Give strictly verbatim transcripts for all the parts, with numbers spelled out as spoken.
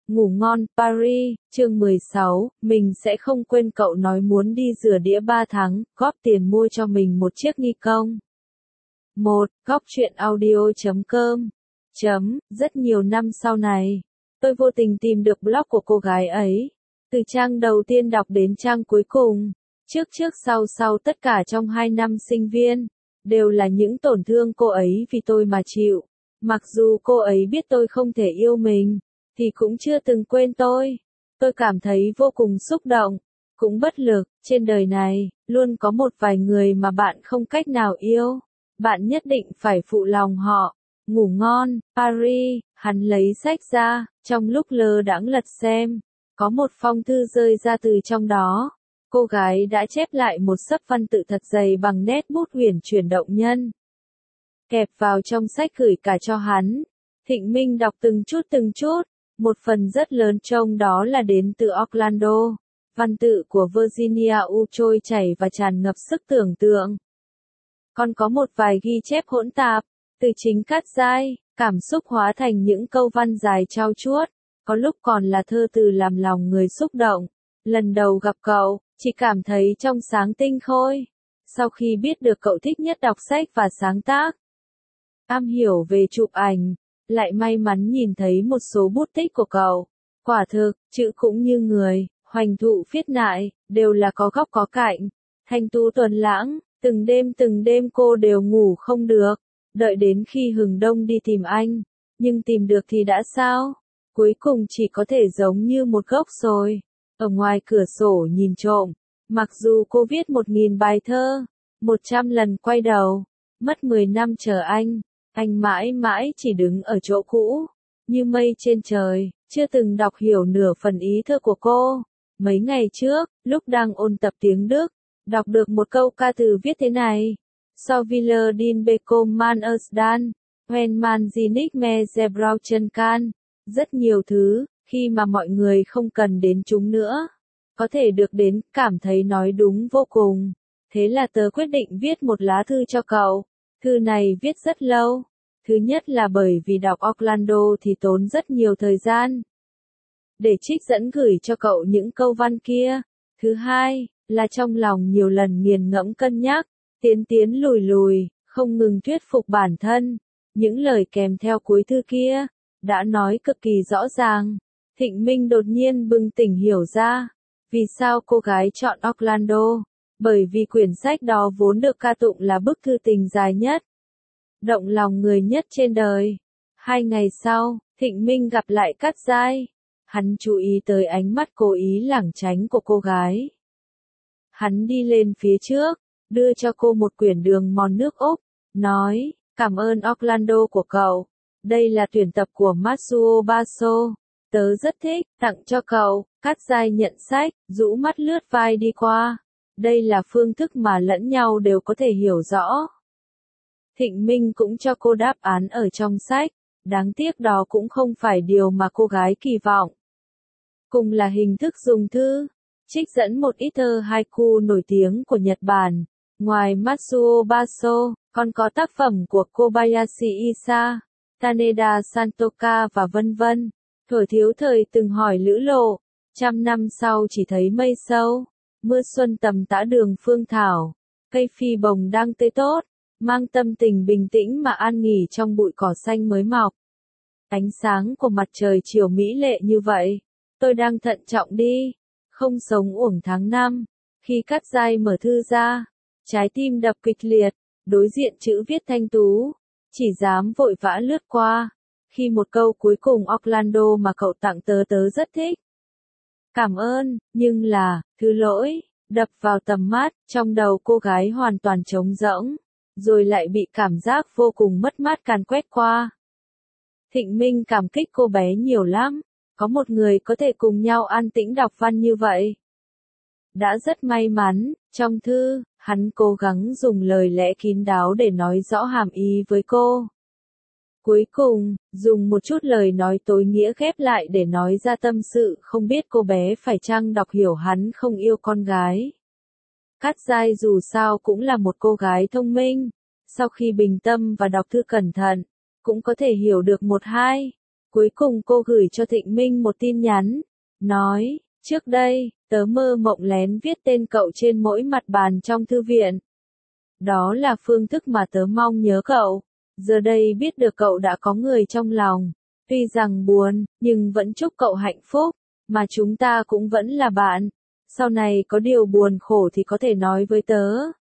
Ngủ ngon, Paris, chương mười sáu, mình sẽ không quên cậu nói muốn đi rửa đĩa ba tháng, góp tiền mua cho mình một chiếc Nikon. một. Góc truyện audio chấm com. Chấm, rất nhiều năm sau này, tôi vô tình tìm được blog của cô gái ấy. Từ trang đầu tiên đọc đến trang cuối cùng, trước trước sau sau tất cả trong hai năm sinh viên, đều là những tổn thương cô ấy vì tôi mà chịu. Mặc dù cô ấy biết tôi không thể yêu mình, thì cũng chưa từng quên tôi. Tôi cảm thấy vô cùng xúc động, cũng bất lực. Trên đời này, luôn có một vài người mà bạn không cách nào yêu. Bạn nhất định phải phụ lòng họ. Ngủ ngon, Paris, hắn lấy sách ra, trong lúc lơ đãng lật xem. Có một phong thư rơi ra từ trong đó. Cô gái đã chép lại một xấp văn tự thật dày bằng nét bút huyền chuyển động nhân. Kẹp vào trong sách gửi cả cho hắn. Thịnh Minh đọc từng chút từng chút. Một phần rất lớn trong đó là đến từ Orlando. Văn tự của Virginia U trôi chảy và tràn ngập sức tưởng tượng. Còn có một vài ghi chép hỗn tạp, từ chính cắt dai, cảm xúc hóa thành những câu văn dài trao chuốt. Có lúc còn là thơ từ làm lòng người xúc động. Lần đầu gặp cậu, chỉ cảm thấy trong sáng tinh khôi. Sau khi biết được cậu thích nhất đọc sách và sáng tác, am hiểu về chụp ảnh, lại may mắn nhìn thấy một số bút tích của cậu. Quả thực, chữ cũng như người, hoành thụ phiết nại, đều là có góc có cạnh. Thanh tú tuần lãng, từng đêm từng đêm cô đều ngủ không được, đợi đến khi hừng đông đi tìm anh. Nhưng tìm được thì đã sao? Cuối cùng chỉ có thể giống như một gốc rồi. Ở ngoài cửa sổ nhìn trộm, mặc dù cô viết một nghìn bài thơ, một trăm lần quay đầu, mất mười năm chờ anh. Anh mãi mãi chỉ đứng ở chỗ cũ, như mây trên trời, chưa từng đọc hiểu nửa phần ý thơ của cô. Mấy ngày trước, lúc đang ôn tập tiếng Đức, đọc được một câu ca từ viết thế này. So Wille den bekommen man es dann, wenn man sie nicht mehr gebrauchen kann. Rất nhiều thứ, khi mà mọi người không cần đến chúng nữa, có thể được đến, cảm thấy nói đúng vô cùng. Thế là tớ quyết định viết một lá thư cho cậu. Thư này viết rất lâu. Thứ nhất là bởi vì đọc Orlando thì tốn rất nhiều thời gian để trích dẫn gửi cho cậu những câu văn kia. Thứ hai là trong lòng nhiều lần nghiền ngẫm cân nhắc, tiến tiến lùi lùi, không ngừng thuyết phục bản thân. Những lời kèm theo cuối thư kia đã nói cực kỳ rõ ràng. Thịnh Minh đột nhiên bừng tỉnh hiểu ra vì sao cô gái chọn Orlando. Bởi vì quyển sách đó vốn được ca tụng là bức thư tình dài nhất, động lòng người nhất trên đời. Hai ngày sau, Thịnh Minh gặp lại Cát Giai. Hắn chú ý tới ánh mắt cố ý lảng tránh của cô gái. Hắn đi lên phía trước, đưa cho cô một quyển đường mòn nước Úc, nói, cảm ơn Orlando của cậu. Đây là tuyển tập của Matsuo Baso. Tớ rất thích, tặng cho cậu. Cát Giai nhận sách, rũ mắt lướt vai đi qua. Đây là phương thức mà lẫn nhau đều có thể hiểu rõ. Thịnh Minh cũng cho cô đáp án ở trong sách, đáng tiếc đó cũng không phải điều mà cô gái kỳ vọng. Cùng là hình thức dùng thư, trích dẫn một ít thơ haiku nổi tiếng của Nhật Bản. Ngoài Matsuo Baso, còn có tác phẩm của Kobayashi Isa, Taneda Santoka và vân vân. Thuở thiếu thời từng hỏi lữ lộ, trăm năm sau chỉ thấy mây sâu. Mưa xuân tầm tã đường phương thảo, cây phi bồng đang tươi tốt, mang tâm tình bình tĩnh mà an nghỉ trong bụi cỏ xanh mới mọc. Ánh sáng của mặt trời chiều mỹ lệ như vậy, tôi đang thận trọng đi, không sống uổng tháng năm. Khi Cát Giai mở thư ra, trái tim đập kịch liệt, đối diện chữ viết thanh tú, chỉ dám vội vã lướt qua. Khi một câu cuối cùng Orlando mà cậu tặng tớ tớ rất thích. Cảm ơn, nhưng là, thứ lỗi, đập vào tầm mắt, trong đầu cô gái hoàn toàn trống rỗng, rồi lại bị cảm giác vô cùng mất mát càn quét qua. Thịnh Minh cảm kích cô bé nhiều lắm, có một người có thể cùng nhau an tĩnh đọc văn như vậy. Đã rất may mắn, trong thư, hắn cố gắng dùng lời lẽ kín đáo để nói rõ hàm ý với cô. Cuối cùng, dùng một chút lời nói tối nghĩa ghép lại để nói ra tâm sự, không biết cô bé phải chăng đọc hiểu hắn không yêu con gái. Cát Giai dù sao cũng là một cô gái thông minh, sau khi bình tâm và đọc thư cẩn thận, cũng có thể hiểu được một hai. Cuối cùng cô gửi cho Thịnh Minh một tin nhắn, nói, trước đây, tớ mơ mộng lén viết tên cậu trên mỗi mặt bàn trong thư viện. Đó là phương thức mà tớ mong nhớ cậu. Giờ đây biết được cậu đã có người trong lòng. Tuy rằng buồn, nhưng vẫn chúc cậu hạnh phúc, mà chúng ta cũng vẫn là bạn. Sau này có điều buồn khổ thì có thể nói với tớ.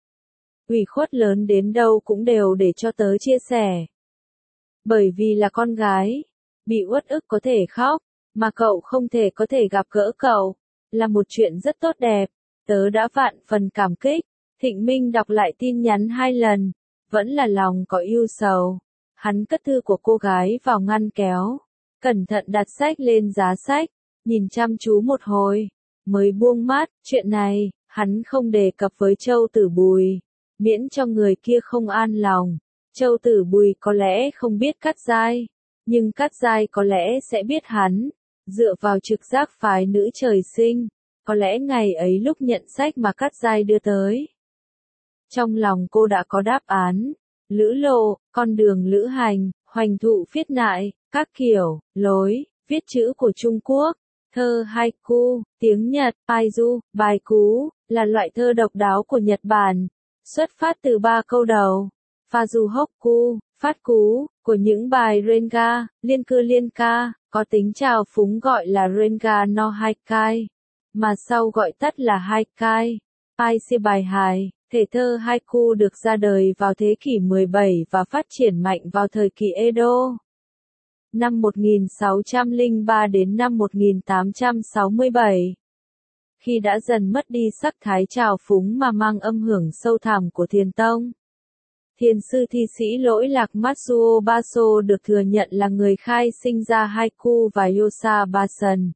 Ủy khuất lớn đến đâu cũng đều để cho tớ chia sẻ. Bởi vì là con gái, bị uất ức có thể khóc, mà cậu không thể có thể gặp gỡ cậu, là một chuyện rất tốt đẹp. Tớ đã vạn phần cảm kích. Thịnh Minh đọc lại tin nhắn hai lần, vẫn là lòng có ưu sầu. Hắn cất thư của cô gái vào ngăn kéo, cẩn thận đặt sách lên giá sách, nhìn chăm chú một hồi, mới buông mắt. Chuyện này, hắn không đề cập với Châu Tử Bùi, miễn cho người kia không an lòng. Châu Tử Bùi có lẽ không biết Cát Giai, nhưng Cát Giai có lẽ sẽ biết hắn. Dựa vào trực giác phái nữ trời sinh, có lẽ ngày ấy lúc nhận sách mà Cát Giai đưa tới, trong lòng cô đã có đáp án. Lữ lộ, con đường lữ hành, hoành thụ viết nại, các kiểu, lối, viết chữ của Trung Quốc, thơ haiku, tiếng Nhật, aizu, bài cú, là loại thơ độc đáo của Nhật Bản, xuất phát từ ba câu đầu. Fazu hokku, phát cú, của những bài Renga, liên cư liên ca, có tính trào phúng gọi là Renga no Haikai, mà sau gọi tắt là Haikai. Ai si bài hài, thể thơ haiku được ra đời vào thế kỷ mười bảy và phát triển mạnh vào thời kỳ Edo. Năm một nghìn sáu trăm lẻ ba đến năm một nghìn tám trăm sáu mươi bảy. Khi đã dần mất đi sắc thái trào phúng mà mang âm hưởng sâu thẳm của thiền tông. Thiền sư thi sĩ lỗi lạc Matsuo Baso được thừa nhận là người khai sinh ra haiku và yosa basan.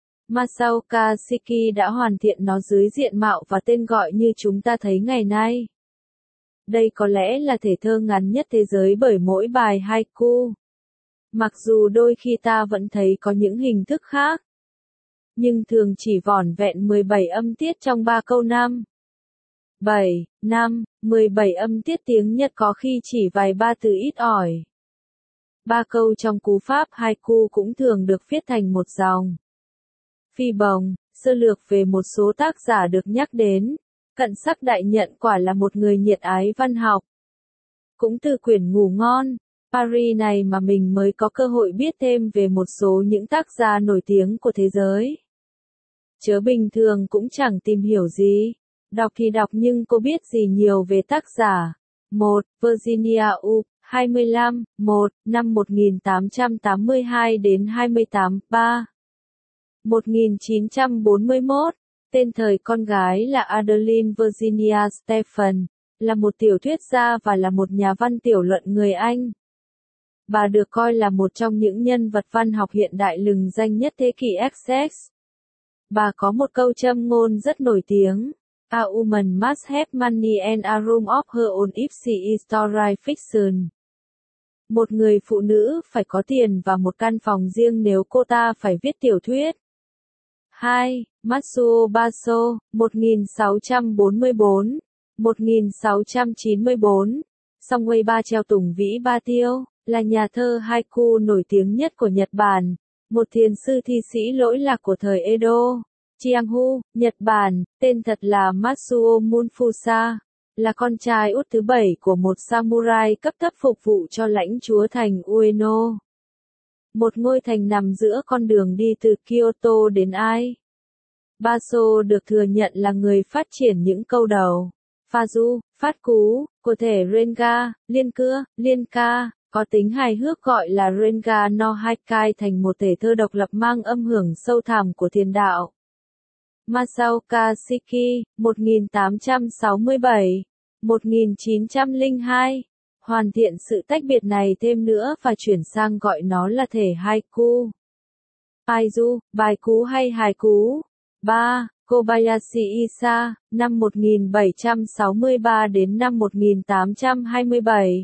Masaoka Shiki đã hoàn thiện nó dưới diện mạo và tên gọi như chúng ta thấy ngày nay. Đây có lẽ là thể thơ ngắn nhất thế giới bởi mỗi bài haiku. Mặc dù đôi khi ta vẫn thấy có những hình thức khác, nhưng thường chỉ vỏn vẹn mười bảy âm tiết trong ba câu năm. bảy, năm, mười bảy âm tiết tiếng Nhật có khi chỉ vài ba từ ít ỏi. Ba câu trong cú pháp haiku cũng thường được viết thành một dòng. Phi bồng, sơ lược về một số tác giả được nhắc đến. Cận Sắc Đại Nhận quả là một người nhiệt ái văn học. Cũng từ quyển Ngủ Ngon, Paris này mà mình mới có cơ hội biết thêm về một số những tác giả nổi tiếng của thế giới. Chớ bình thường cũng chẳng tìm hiểu gì. Đọc thì đọc nhưng cô biết gì nhiều về tác giả. một. Virginia Woolf, hai mươi lăm, một, năm một nghìn tám trăm tám mươi hai đến hai mươi tám, ba. một nghìn chín trăm bốn mươi mốt, tên thời con gái là Adeline Virginia Stephen, là một tiểu thuyết gia và là một nhà văn tiểu luận người Anh. Bà được coi là một trong những nhân vật văn học hiện đại lừng danh nhất thế kỷ ích ích. Bà có một câu châm ngôn rất nổi tiếng. A woman must have money and a room of her own if she is to write fiction. Một người phụ nữ phải có tiền và một căn phòng riêng nếu cô ta phải viết tiểu thuyết. hai. Matsuo Baso, một nghìn sáu trăm bốn mươi tư, một nghìn sáu trăm chín mươi tư, Songwei Ba treo tùng vĩ ba tiêu, là nhà thơ haiku nổi tiếng nhất của Nhật Bản, một thiền sư thi sĩ lỗi lạc của thời Edo. Chianghu, Nhật Bản, tên thật là Matsuo Munfusa, là con trai út thứ bảy của một samurai cấp thấp phục vụ cho lãnh chúa thành Ueno. Một ngôi thành nằm giữa con đường đi từ Kyoto đến Ai. Baso được thừa nhận là người phát triển những câu đầu, Fazu, phát cú, của thể Renga, liên cưa, liên ca, có tính hài hước gọi là Renga no Haikai thành một thể thơ độc lập mang âm hưởng sâu thẳm của thiền đạo. Masaoka Shiki, một nghìn tám trăm sáu mươi bảy đến một nghìn chín trăm lẻ hai, hoàn thiện sự tách biệt này thêm nữa và chuyển sang gọi nó là thể haiku. Aizu, bài cú hay hài cú. ba. Kobayashi Isa, năm một nghìn bảy trăm sáu mươi ba đến năm một nghìn tám trăm hai mươi bảy.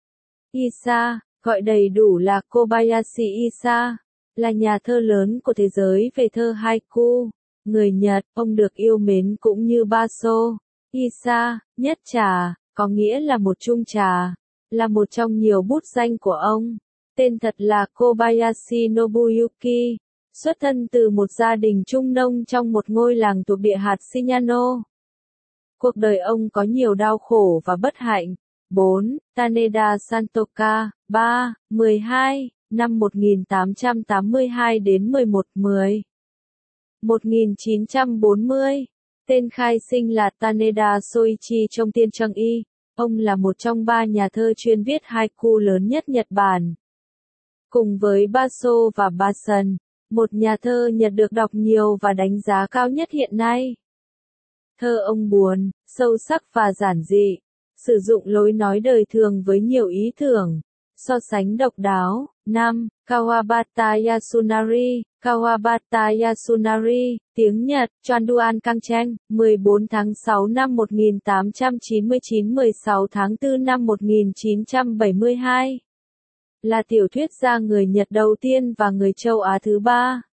Isa, gọi đầy đủ là Kobayashi Isa, là nhà thơ lớn của thế giới về thơ haiku. Người Nhật, ông được yêu mến cũng như Baso. Isa, nhất trà, có nghĩa là một chung trà, là một trong nhiều bút danh của ông. Tên thật là Kobayashi Nobuyuki, xuất thân từ một gia đình trung nông trong một ngôi làng thuộc địa hạt Shinano. Cuộc đời ông có nhiều đau khổ và bất hạnh. bốn. Taneda Santoka, ba. mười hai. Năm một nghìn tám trăm tám mươi hai đến mười một mười. một nghìn chín trăm bốn mươi. Tên khai sinh là Taneda Soichi trong Tiên Trăng Y. Ông là một trong ba nhà thơ chuyên viết haiku lớn nhất Nhật Bản. Cùng với Basho và Basan, một nhà thơ Nhật được đọc nhiều và đánh giá cao nhất hiện nay. Thơ ông buồn, sâu sắc và giản dị, sử dụng lối nói đời thường với nhiều ý tưởng, so sánh độc đáo. năm. Kawabata Yasunari, Kawabata Yasunari, tiếng Nhật, Chonduan Kangcheng, mười bốn tháng sáu năm một nghìn tám trăm chín mươi chín mười sáu tháng tư năm một nghìn chín trăm bảy mươi hai. Là tiểu thuyết gia người Nhật đầu tiên và người châu Á thứ ba.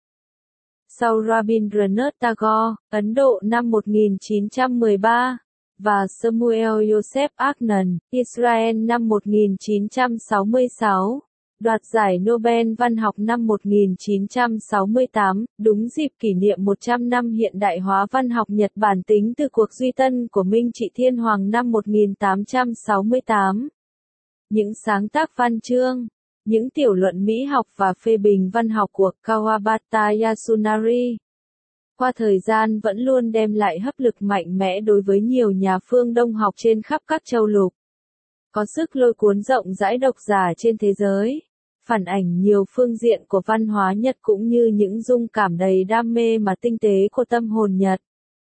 Sau Rabindranath Tagore, Ấn Độ năm một nghìn chín trăm mười ba, và Samuel Joseph Agnon, Israel năm một nghìn chín trăm sáu mươi sáu, đoạt giải Nobel văn học năm một nghìn chín trăm sáu mươi tám, đúng dịp kỷ niệm một trăm năm hiện đại hóa văn học Nhật Bản tính từ cuộc duy tân của Minh Trị Thiên Hoàng năm một nghìn tám trăm sáu mươi tám. Những sáng tác văn chương, những tiểu luận mỹ học và phê bình văn học của Kawabata Yasunari, qua thời gian vẫn luôn đem lại hấp lực mạnh mẽ đối với nhiều nhà phương Đông học trên khắp các châu lục. Có sức lôi cuốn rộng rãi độc giả trên thế giới, phản ảnh nhiều phương diện của văn hóa Nhật cũng như những dung cảm đầy đam mê mà tinh tế của tâm hồn Nhật.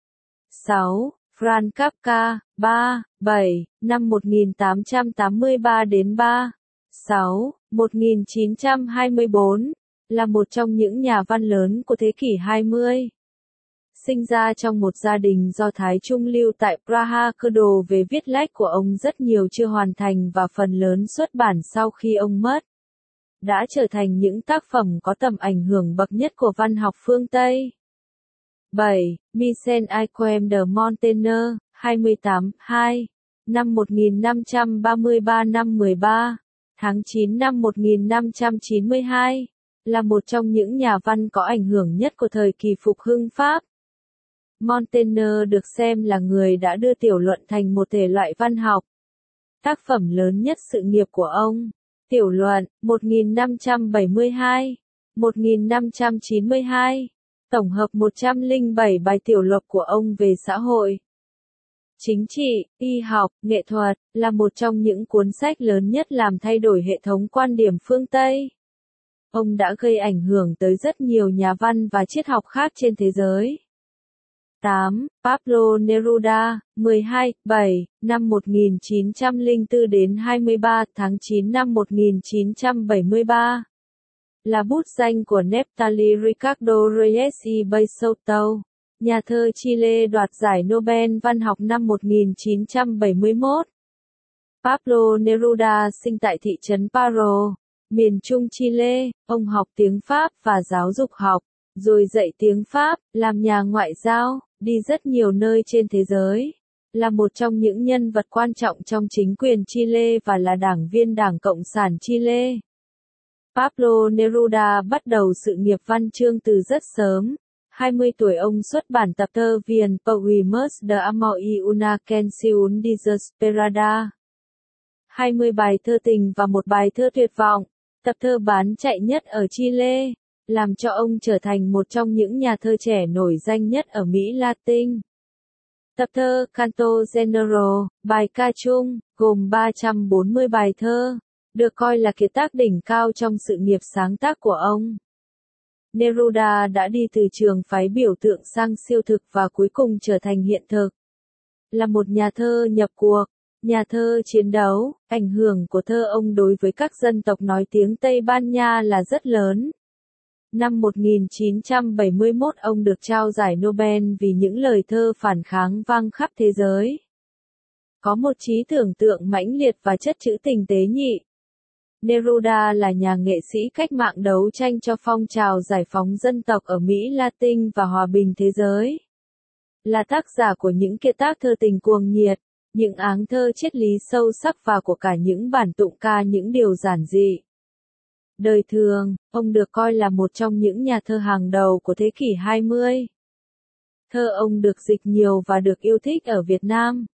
sáu. Franz Kafka, ba, bảy, năm một nghìn tám trăm tám mươi ba đến ba, sáu, một nghìn chín trăm hai mươi bốn, là một trong những nhà văn lớn của thế kỷ hai mươi. Sinh ra trong một gia đình Do Thái trung lưu tại Praha, cơ đồ về viết lách của ông rất nhiều chưa hoàn thành và phần lớn xuất bản sau khi ông mất. Đã trở thành những tác phẩm có tầm ảnh hưởng bậc nhất của văn học phương Tây. bảy. Michel Ayquem de Montaigne, hai mươi tám, hai, năm một nghìn năm trăm ba mươi ba năm mười ba, tháng chín năm một nghìn năm trăm chín mươi hai, là một trong những nhà văn có ảnh hưởng nhất của thời kỳ phục hưng Pháp. Montaigne được xem là người đã đưa tiểu luận thành một thể loại văn học. Tác phẩm lớn nhất sự nghiệp của ông, tiểu luận, một nghìn năm trăm bảy mươi hai, một nghìn năm trăm chín mươi hai, tổng hợp một trăm lẻ bảy bài tiểu luận của ông về xã hội, chính trị, y học, nghệ thuật, là một trong những cuốn sách lớn nhất làm thay đổi hệ thống quan điểm phương Tây. Ông đã gây ảnh hưởng tới rất nhiều nhà văn và triết học khác trên thế giới. tám. Pablo Neruda, mười hai, bảy, năm một nghìn chín trăm lẻ bốn đến hai mươi ba tháng chín năm một nghìn chín trăm bảy mươi ba, là bút danh của Neftali Ricardo Reyes y Beisoto, nhà thơ Chile đoạt giải Nobel văn học năm một nghìn chín trăm bảy mươi mốt. Pablo Neruda sinh tại thị trấn Paro, miền Trung Chile. Ông học tiếng Pháp và giáo dục học, rồi dạy tiếng Pháp, làm nhà ngoại giao, đi rất nhiều nơi trên thế giới. Là một trong những nhân vật quan trọng trong chính quyền Chile và là đảng viên Đảng Cộng sản Chile. Pablo Neruda bắt đầu sự nghiệp văn chương từ rất sớm. hai mươi tuổi ông xuất bản tập thơ Viền Poemas de Amor y una canción desesperada. hai mươi bài thơ tình và một bài thơ tuyệt vọng. Tập thơ bán chạy nhất ở Chile, làm cho ông trở thành một trong những nhà thơ trẻ nổi danh nhất ở Mỹ Latin. Tập thơ Canto General, bài ca chung, gồm ba trăm bốn mươi bài thơ, được coi là kiệt tác đỉnh cao trong sự nghiệp sáng tác của ông. Neruda đã đi từ trường phái biểu tượng sang siêu thực và cuối cùng trở thành hiện thực. Là một nhà thơ nhập cuộc, nhà thơ chiến đấu, ảnh hưởng của thơ ông đối với các dân tộc nói tiếng Tây Ban Nha là rất lớn. Năm một nghìn chín trăm bảy mươi mốt ông được trao giải Nobel vì những lời thơ phản kháng vang khắp thế giới. Có một trí tưởng tượng mãnh liệt và chất trữ tình tế nhị. Neruda là nhà nghệ sĩ cách mạng đấu tranh cho phong trào giải phóng dân tộc ở Mỹ Latin và hòa bình thế giới. Là tác giả của những kiệt tác thơ tình cuồng nhiệt, những áng thơ triết lý sâu sắc và của cả những bản tụng ca những điều giản dị. Đời thường, ông được coi là một trong những nhà thơ hàng đầu của thế kỷ hai mươi. Thơ ông được dịch nhiều và được yêu thích ở Việt Nam.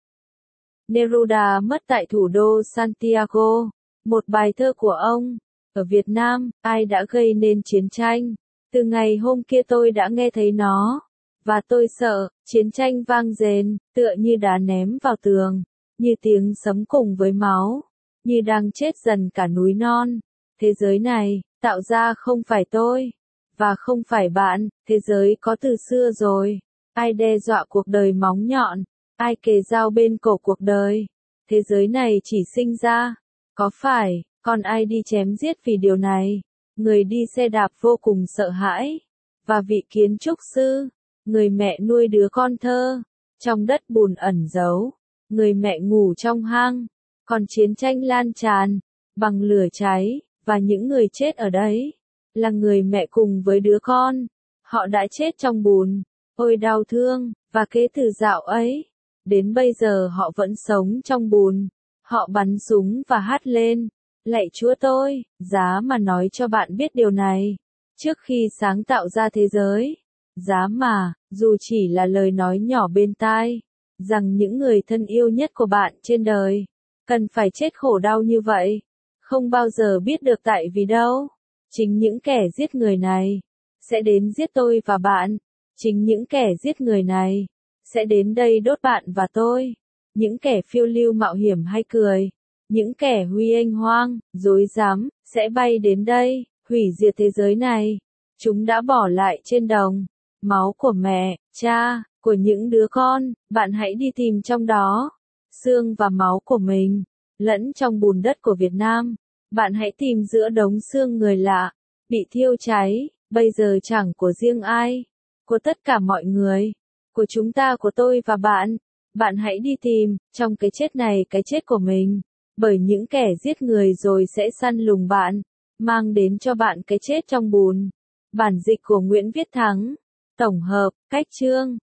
Neruda mất tại thủ đô Santiago. Một bài thơ của ông. Ở Việt Nam, ai đã gây nên chiến tranh? Từ ngày hôm kia tôi đã nghe thấy nó. Và tôi sợ, chiến tranh vang rền, tựa như đá ném vào tường. Như tiếng sấm cùng với máu. Như đang chết dần cả núi non. Thế giới này, tạo ra không phải tôi. Và không phải bạn, thế giới có từ xưa rồi. Ai đe dọa cuộc đời móng nhọn? Ai kề dao bên cổ cuộc đời? Thế giới này chỉ sinh ra. Có phải, còn ai đi chém giết vì điều này? Người đi xe đạp vô cùng sợ hãi. Và vị kiến trúc sư, người mẹ nuôi đứa con thơ, trong đất bùn ẩn giấu. Người mẹ ngủ trong hang. Còn chiến tranh lan tràn, bằng lửa cháy, và những người chết ở đấy, là người mẹ cùng với đứa con. Họ đã chết trong bùn. Ôi đau thương, và kế từ dạo ấy, đến bây giờ họ vẫn sống trong bùn. Họ bắn súng và hát lên. Lạy Chúa tôi, giá mà nói cho bạn biết điều này. Trước khi sáng tạo ra thế giới, giá mà, dù chỉ là lời nói nhỏ bên tai, rằng những người thân yêu nhất của bạn trên đời, cần phải chết khổ đau như vậy. Không bao giờ biết được tại vì đâu. Chính những kẻ giết người này, sẽ đến giết tôi và bạn. Chính những kẻ giết người này, sẽ đến đây đốt bạn và tôi. Những kẻ phiêu lưu mạo hiểm hay cười, những kẻ huy oanh hoang, dối dám, sẽ bay đến đây, hủy diệt thế giới này. Chúng đã bỏ lại trên đồng, máu của mẹ, cha, của những đứa con, bạn hãy đi tìm trong đó. Xương và máu của mình, lẫn trong bùn đất của Việt Nam. Bạn hãy tìm giữa đống xương người lạ, bị thiêu cháy, bây giờ chẳng của riêng ai. Của tất cả mọi người, của chúng ta, của tôi và bạn. Bạn hãy đi tìm, trong cái chết này, cái chết của mình. Bởi những kẻ giết người rồi sẽ săn lùng bạn, mang đến cho bạn cái chết trong bùn. Bản dịch của Nguyễn Viết Thắng. Tổng hợp, cách chương.